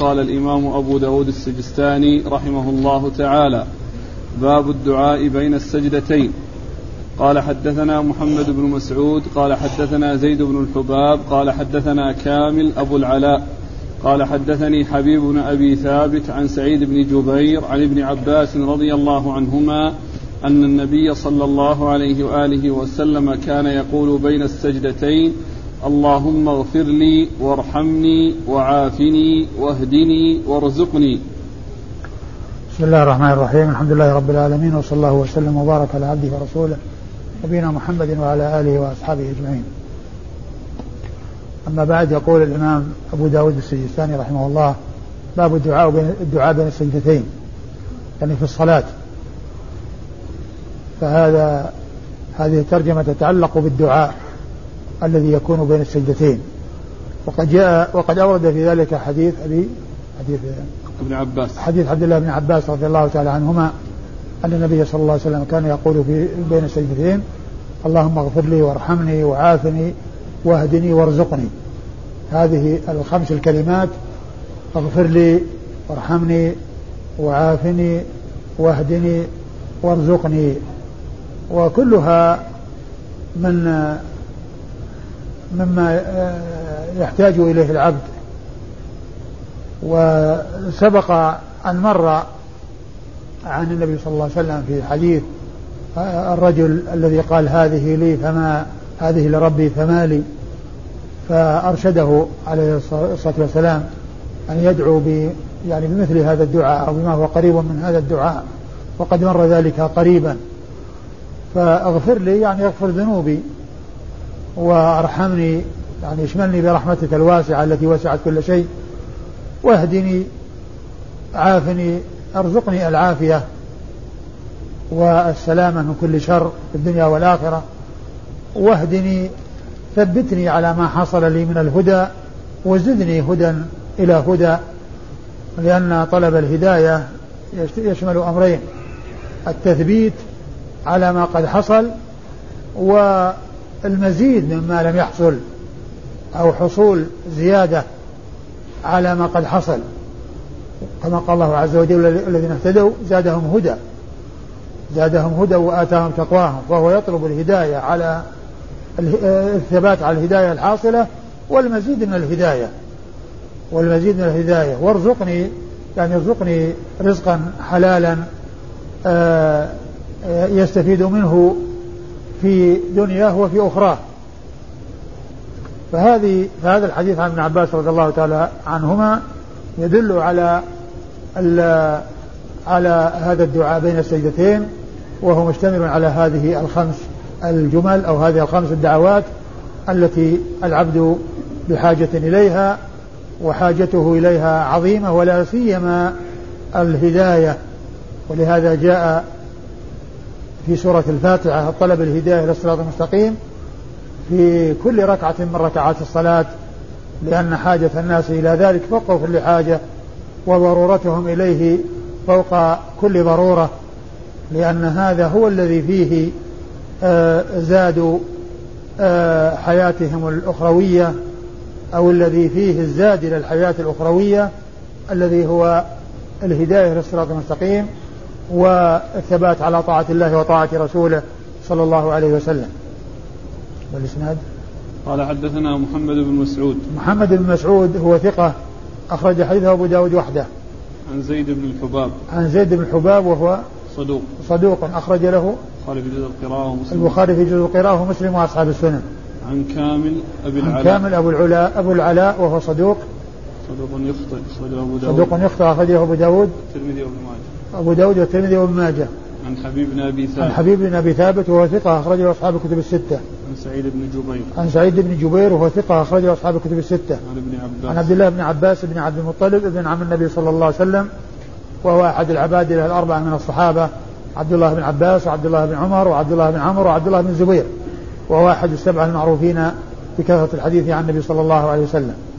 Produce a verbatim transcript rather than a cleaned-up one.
قال الإمام أبو داود السجستاني رحمه الله تعالى: باب الدعاء بين السجدتين. قال حدثنا محمد بن مسعود قال حدثنا زيد بن الحباب قال حدثنا كامل أبو العلاء قال حدثني حبيب بن أبي ثابت عن سعيد بن جبير عن ابن عباس رضي الله عنهما أن النبي صلى الله عليه وآله وسلم كان يقول بين السجدتين: اللهم اغفر لي وارحمني وعافني واهدني وارزقني. بسم الله الرحمن الرحيم. الحمد لله رب العالمين، وصلى الله وسلم وبارك على عبده ورسوله نبينا محمد وعلى آله وأصحابه أجمعين. أما بعد، يقول الإمام أبو داود السجستاني رحمه الله: باب الدعاء بين الدعاء بين السجدتين، يعني في الصلاة. فهذا هذه الترجمة تتعلق بالدعاء الذي يكون بين السجدتين. وقد جاء وقد أورد في ذلك حديث أبي حديث ابن عباس حديث عبد الله بن عباس رضي الله تعالى عنهما أن النبي صلى الله عليه وسلم كان يقول في بين السجدتين: اللهم اغفر لي وارحمني وعافني واهدني وارزقني. هذه الخمس الكلمات: اغفر لي وارحمني وعافني واهدني وارزقني، وكلها من مما يحتاج إليه العبد. وسبق أن مر عن النبي صلى الله عليه وسلم في حديث الرجل الذي قال: هذه لي فما هذه لربي فما لي، فأرشده عليه الصلاة والسلام أن يدعو ب يعني بمثل هذا الدعاء أو بما هو قريب من هذا الدعاء، وقد مر ذلك قريبا. فاغفر لي يعني اغفر ذنوبي، وارحمني يعني اشملني برحمتك الواسعة التي وسعت كل شيء، واهدني عافني ارزقني العافية والسلامة من كل شر في الدنيا والآخرة، واهدني ثبتني على ما حصل لي من الهدى، وزدني هدى إلى هدى. لأن طلب الهداية يشمل أمرين: التثبيت على ما قد حصل، والمزيد مما لم يحصل، أو حصول زيادة على ما قد حصل، كما قال الله عز وجل: الذين اهتدوا زادهم هدى زادهم هدى وآتاهم تقواهم. فهو يطلب الهداية على الثبات على الهداية الحاصلة، والمزيد من الهداية والمزيد من الهداية وارزقني يعني ارزقني رزقا حلالا يستفيد منه في دنياه وفي أخراه. فهذه فهذا الحديث عن ابن عباس رضي الله تعالى عنهما يدل على على هذا الدعاء بين السجدتين، وهو مشتمل على هذه الخمس الجمل أو هذه الخمس الدعوات التي العبد بحاجة إليها، وحاجته إليها عظيمة، ولا سيما الهداية. ولهذا جاء في سورة الفاتحة الطلب الهداية إلى الصراط المستقيم في كل ركعة من ركعات الصلاة، لأن حاجة الناس إلى ذلك فوق كل حاجة، وضرورتهم إليه فوق كل ضرورة، لأن هذا هو الذي فيه آه زاد آه حياتهم الأخروية، أو الذي فيه الزاد إلى الحياة الأخروية، الذي هو الهداية للصراط المستقيم والثبات على طاعة الله وطاعة رسوله صلى الله عليه وسلم. والإسناد: قال حدثنا محمد بن مسعود. محمد بن مسعود هو ثقة، أخرج حديثه أبو داود وحده. عن زيد بن الحباب. عن زيد بن الحباب وهو صدوق صدوق أخرج له البخاري في جزء القراءة ومسلم البخاري في جزء القراءة ومسلم وأصحاب السنن. عن كامل أبي العلاء. عن كامل أبو العلاء أبو العلاء وهو صدوق صدوق يخطئ أخرجه أبو داود. صدوق يخطئ أخرجه أبو داود الترمذي وابن ماجه. أبو داود والترمذي وابن ماجه. عن حبيب بن أبي ثابت. عن حبيب بن أبي ثابت وهو ثقة أخرجه أصحاب الكتب الستة. عن سعيد بن جبير. عن سعيد بن جبير وهو ثقة أخرجه أصحاب الكتب الستة. عن ابن عباس. عن عبد الله بن عباس بن عبد المطلب ابن عم النبي صلى الله عليه وسلم، وهو أحد العبادلة الأربعة من الصحابة: عبد الله بن عباس وعبد الله بن عمر وعبد الله بن عمرو وعبد الله بن الزبير، وهو أحد السبعة المعروفين بكثرة الحديث عن النبي صلى الله عليه وسلم.